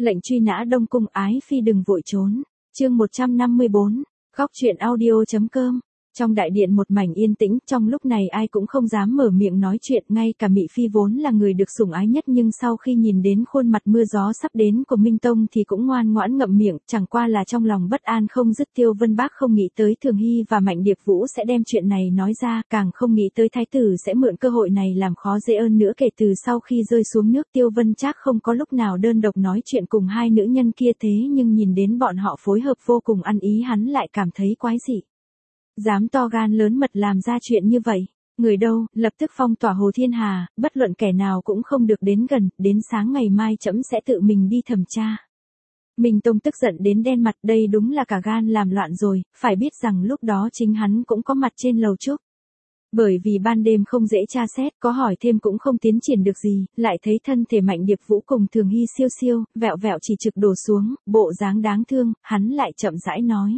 Lệnh truy nã Đông Cung, ái phi đừng vội trốn. Chương 154. Góc truyện audio.com. Trong đại điện một mảnh yên tĩnh, trong lúc này ai cũng không dám mở miệng nói chuyện, ngay cả Mị Phi vốn là người được sủng ái nhất nhưng sau khi nhìn đến khuôn mặt mưa gió sắp đến của Minh Tông thì cũng ngoan ngoãn ngậm miệng, chẳng qua là trong lòng bất an không dứt. Tiêu Vân Bác không nghĩ tới Thường Hy và Mạnh Điệp Vũ sẽ đem chuyện này nói ra, càng không nghĩ tới thái tử sẽ mượn cơ hội này làm khó dễ ơn nữa. Kể từ sau khi rơi xuống nước, Tiêu Vân Trác không có lúc nào đơn độc nói chuyện cùng hai nữ nhân kia, thế nhưng nhìn đến bọn họ phối hợp vô cùng ăn ý, hắn lại cảm thấy quái dị. Dám to gan lớn mật làm ra chuyện như vậy, người đâu, lập tức phong tỏa Hồ Thiên Hà, bất luận kẻ nào cũng không được đến gần, đến sáng ngày mai trẫm sẽ tự mình đi thẩm tra. Minh Tông tức giận đến đen mặt, đây đúng là cả gan làm loạn rồi, phải biết rằng lúc đó chính hắn cũng có mặt trên lầu chúc. Bởi vì ban đêm không dễ tra xét, có hỏi thêm cũng không tiến triển được gì, lại thấy thân thể Mạnh Điệp Vũ cùng Thường Hy siêu siêu, vẹo vẹo chỉ trực đổ xuống, bộ dáng đáng thương, hắn lại chậm rãi nói.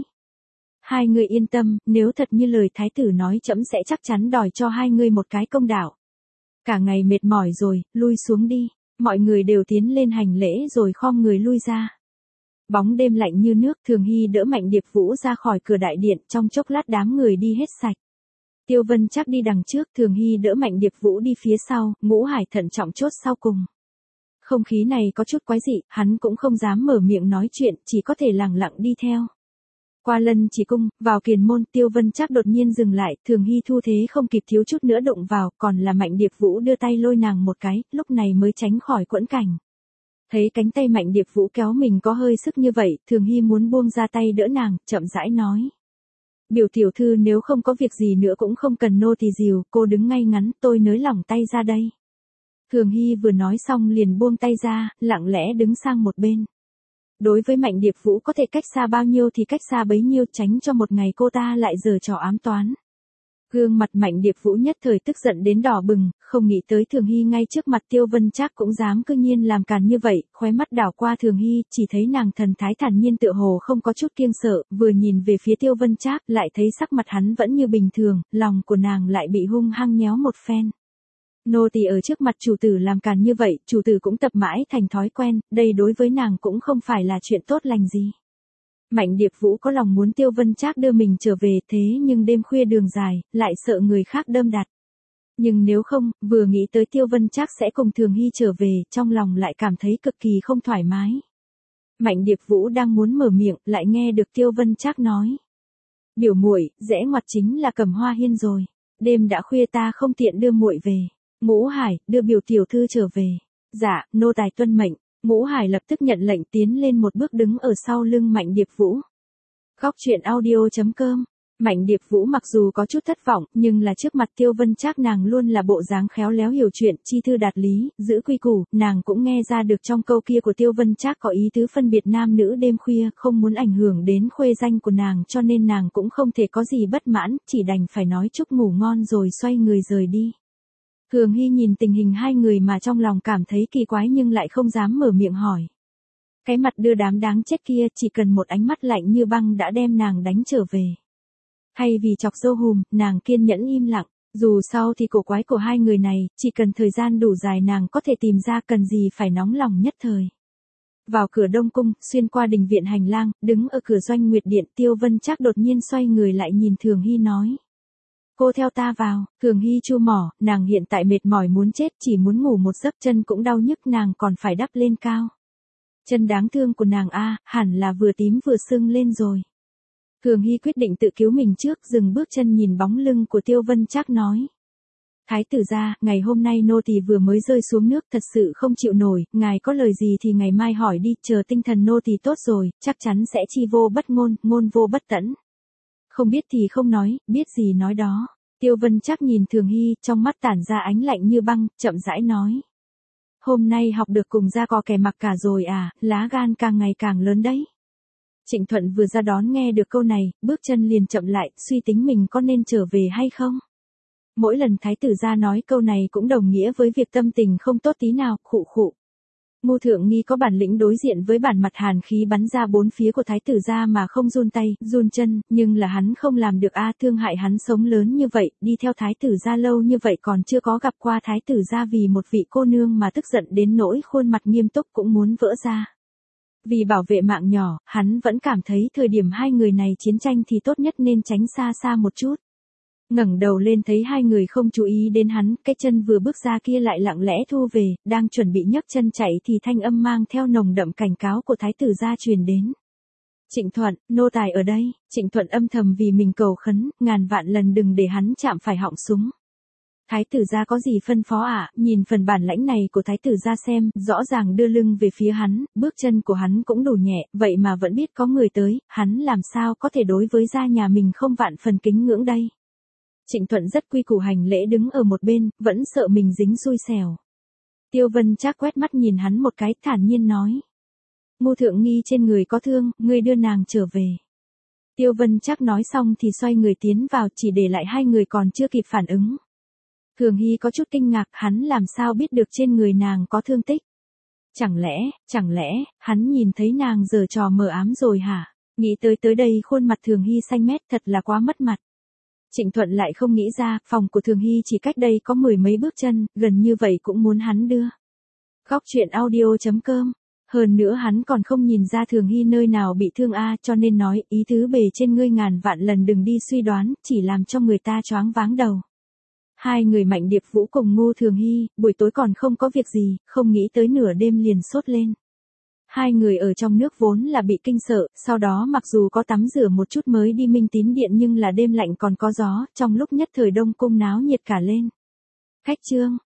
Hai người yên tâm, nếu thật như lời thái tử nói trẫm sẽ chắc chắn đòi cho hai người một cái công đạo. Cả ngày mệt mỏi rồi, lui xuống đi. Mọi người đều tiến lên hành lễ rồi khom người lui ra. Bóng đêm lạnh như nước, Thường Hy đỡ Mạnh Điệp Vũ ra khỏi cửa đại điện, trong chốc lát đám người đi hết sạch. Tiêu Vân Trác đi đằng trước, Thường Hy đỡ Mạnh Điệp Vũ đi phía sau, Ngũ Hải thận trọng chốt sau cùng. Không khí này có chút quái dị, hắn cũng không dám mở miệng nói chuyện, chỉ có thể lặng lặng đi theo. Qua Lân Chỉ Cung, vào Kiền Môn, Tiêu Vân Trác đột nhiên dừng lại, Thường Hy thu thế không kịp thiếu chút nữa đụng vào, còn là Mạnh Điệp Vũ đưa tay lôi nàng một cái, lúc này mới tránh khỏi quẫn cảnh. Thấy cánh tay Mạnh Điệp Vũ kéo mình có hơi sức như vậy, Thường Hy muốn buông ra tay đỡ nàng, chậm rãi nói. Biểu tiểu thư nếu không có việc gì nữa cũng không cần nô tỳ dìu, cô đứng ngay ngắn, tôi nới lỏng tay ra đây. Thường Hy vừa nói xong liền buông tay ra, lặng lẽ đứng sang một bên. Đối với Mạnh Điệp Vũ có thể cách xa bao nhiêu thì cách xa bấy nhiêu, tránh cho một ngày cô ta lại giở trò ám toán. Gương mặt Mạnh Điệp Vũ nhất thời tức giận đến đỏ bừng, không nghĩ tới Thường Hy ngay trước mặt Tiêu Vân Trác cũng dám cư nhiên làm càn như vậy, khóe mắt đảo qua Thường Hy, chỉ thấy nàng thần thái thản nhiên tựa hồ không có chút kiêng sợ, vừa nhìn về phía Tiêu Vân Trác lại thấy sắc mặt hắn vẫn như bình thường, lòng của nàng lại bị hung hăng nhéo một phen. Nô tỳ ở trước mặt chủ tử làm càn như vậy, chủ tử cũng tập mãi thành thói quen, đây đối với nàng cũng không phải là chuyện tốt lành gì. Mạnh Điệp Vũ có lòng muốn Tiêu Vân Trác đưa mình trở về, thế nhưng đêm khuya đường dài, lại sợ người khác đâm đặt. Nhưng nếu không, vừa nghĩ tới Tiêu Vân Trác sẽ cùng Thường Hy trở về, trong lòng lại cảm thấy cực kỳ không thoải mái. Mạnh Điệp Vũ đang muốn mở miệng, lại nghe được Tiêu Vân Trác nói. Biểu muội, rẽ ngoặt chính là Cẩm Hoa Hiên rồi. Đêm đã khuya ta không tiện đưa muội về. Ngũ Hải, đưa biểu tiểu thư trở về. Dạ, nô tài tuân mệnh. Ngũ Hải lập tức nhận lệnh tiến lên một bước đứng ở sau lưng Mạnh Điệp Vũ. Góc truyện audio.com. Mạnh Điệp Vũ mặc dù có chút thất vọng, nhưng là trước mặt Tiêu Vân Trác nàng luôn là bộ dáng khéo léo hiểu chuyện, chi thư đạt lý, giữ quy củ, nàng cũng nghe ra được trong câu kia của Tiêu Vân Trác có ý tứ phân biệt nam nữ đêm khuya, không muốn ảnh hưởng đến khuê danh của nàng, cho nên nàng cũng không thể có gì bất mãn, chỉ đành phải nói chúc ngủ ngon rồi xoay người rời đi. Thường Hy nhìn tình hình hai người mà trong lòng cảm thấy kỳ quái nhưng lại không dám mở miệng hỏi. Cái mặt đưa đám đáng chết kia chỉ cần một ánh mắt lạnh như băng đã đem nàng đánh trở về. Thay vì chọc dâu hùm, nàng kiên nhẫn im lặng, dù sao thì cổ quái của hai người này, chỉ cần thời gian đủ dài nàng có thể tìm ra, cần gì phải nóng lòng nhất thời. Vào cửa Đông Cung, xuyên qua đình viện hành lang, đứng ở cửa Doanh Nguyệt Điện, Tiêu Vân Trác đột nhiên xoay người lại nhìn Thường Hy nói. Cô theo ta vào. Thường Hy chu mỏ, nàng hiện tại mệt mỏi muốn chết, chỉ muốn ngủ một giấc, chân cũng đau nhức, nàng còn phải đắp lên cao. Chân đáng thương của nàng hẳn là vừa tím vừa sưng lên rồi. Thường Hy quyết định tự cứu mình trước, dừng bước chân nhìn bóng lưng của Tiêu Vân Trác nói. Thái tử gia, ngày hôm nay nô tỳ vừa mới rơi xuống nước, thật sự không chịu nổi, ngài có lời gì thì ngày mai hỏi đi, chờ tinh thần nô tỳ tốt rồi, chắc chắn sẽ chi vô bất ngôn, ngôn vô bất tẫn. Không biết thì không nói, biết gì nói đó. Tiêu Vân Trác nhìn Thường Hy, trong mắt tản ra ánh lạnh như băng, chậm rãi nói. Hôm nay học được cùng ra cò kẻ mặc cả rồi lá gan càng ngày càng lớn đấy. Trịnh Thuận vừa ra đón nghe được câu này, bước chân liền chậm lại, suy tính mình có nên trở về hay không. Mỗi lần thái tử gia nói câu này cũng đồng nghĩa với việc tâm tình không tốt tí nào, khụ khụ. Ngô Thượng Nghi có bản lĩnh đối diện với bản mặt hàn khí bắn ra bốn phía của thái tử gia mà không run tay, run chân, nhưng là hắn không làm được thương hại hắn sống lớn như vậy, đi theo thái tử gia lâu như vậy còn chưa có gặp qua thái tử gia vì một vị cô nương mà tức giận đến nỗi khuôn mặt nghiêm túc cũng muốn vỡ ra. Vì bảo vệ mạng nhỏ, hắn vẫn cảm thấy thời điểm hai người này chiến tranh thì tốt nhất nên tránh xa xa một chút. Ngẩng đầu lên thấy hai người không chú ý đến hắn, cái chân vừa bước ra kia lại lặng lẽ thu về, đang chuẩn bị nhấc chân chạy thì thanh âm mang theo nồng đậm cảnh cáo của thái tử gia truyền đến. Trịnh Thuận, nô tài ở đây. Trịnh Thuận âm thầm vì mình cầu khấn, ngàn vạn lần đừng để hắn chạm phải họng súng. Thái tử gia có gì phân phó ạ? Nhìn phần bản lãnh này của thái tử gia xem, rõ ràng đưa lưng về phía hắn, bước chân của hắn cũng đủ nhẹ, vậy mà vẫn biết có người tới, hắn làm sao có thể đối với gia nhà mình không vạn phần kính ngưỡng đây. Trịnh Thuận rất quy củ hành lễ đứng ở một bên, vẫn sợ mình dính xui xẻo. Tiêu Vân Trác quét mắt nhìn hắn một cái, thản nhiên nói. Ngô thượng nghi trên người có thương, ngươi đưa nàng trở về. Tiêu Vân Trác nói xong thì xoay người tiến vào, chỉ để lại hai người còn chưa kịp phản ứng. Thường Hy có chút kinh ngạc, hắn làm sao biết được trên người nàng có thương tích. Chẳng lẽ, hắn nhìn thấy nàng giở trò mờ ám rồi hả? Nghĩ tới đây khuôn mặt Thường Hy xanh mét, thật là quá mất mặt. Trịnh Thuận lại không nghĩ ra, phòng của Thường Hy chỉ cách đây có 10 mấy bước chân, gần như vậy cũng muốn hắn đưa. Góc truyện audio.com. Hơn nữa hắn còn không nhìn ra Thường Hy nơi nào bị thương cho nên nói, ý tứ bề trên ngươi ngàn vạn lần đừng đi suy đoán, chỉ làm cho người ta choáng váng đầu. Hai người Mạnh Điệp Vũ cùng Ngô Thường Hy, buổi tối còn không có việc gì, không nghĩ tới nửa đêm liền sốt lên. Hai người ở trong nước vốn là bị kinh sợ, sau đó mặc dù có tắm rửa một chút mới đi Minh Tín Điện nhưng là đêm lạnh còn có gió, trong lúc nhất thời Đông Cung náo nhiệt cả lên. Khách trương,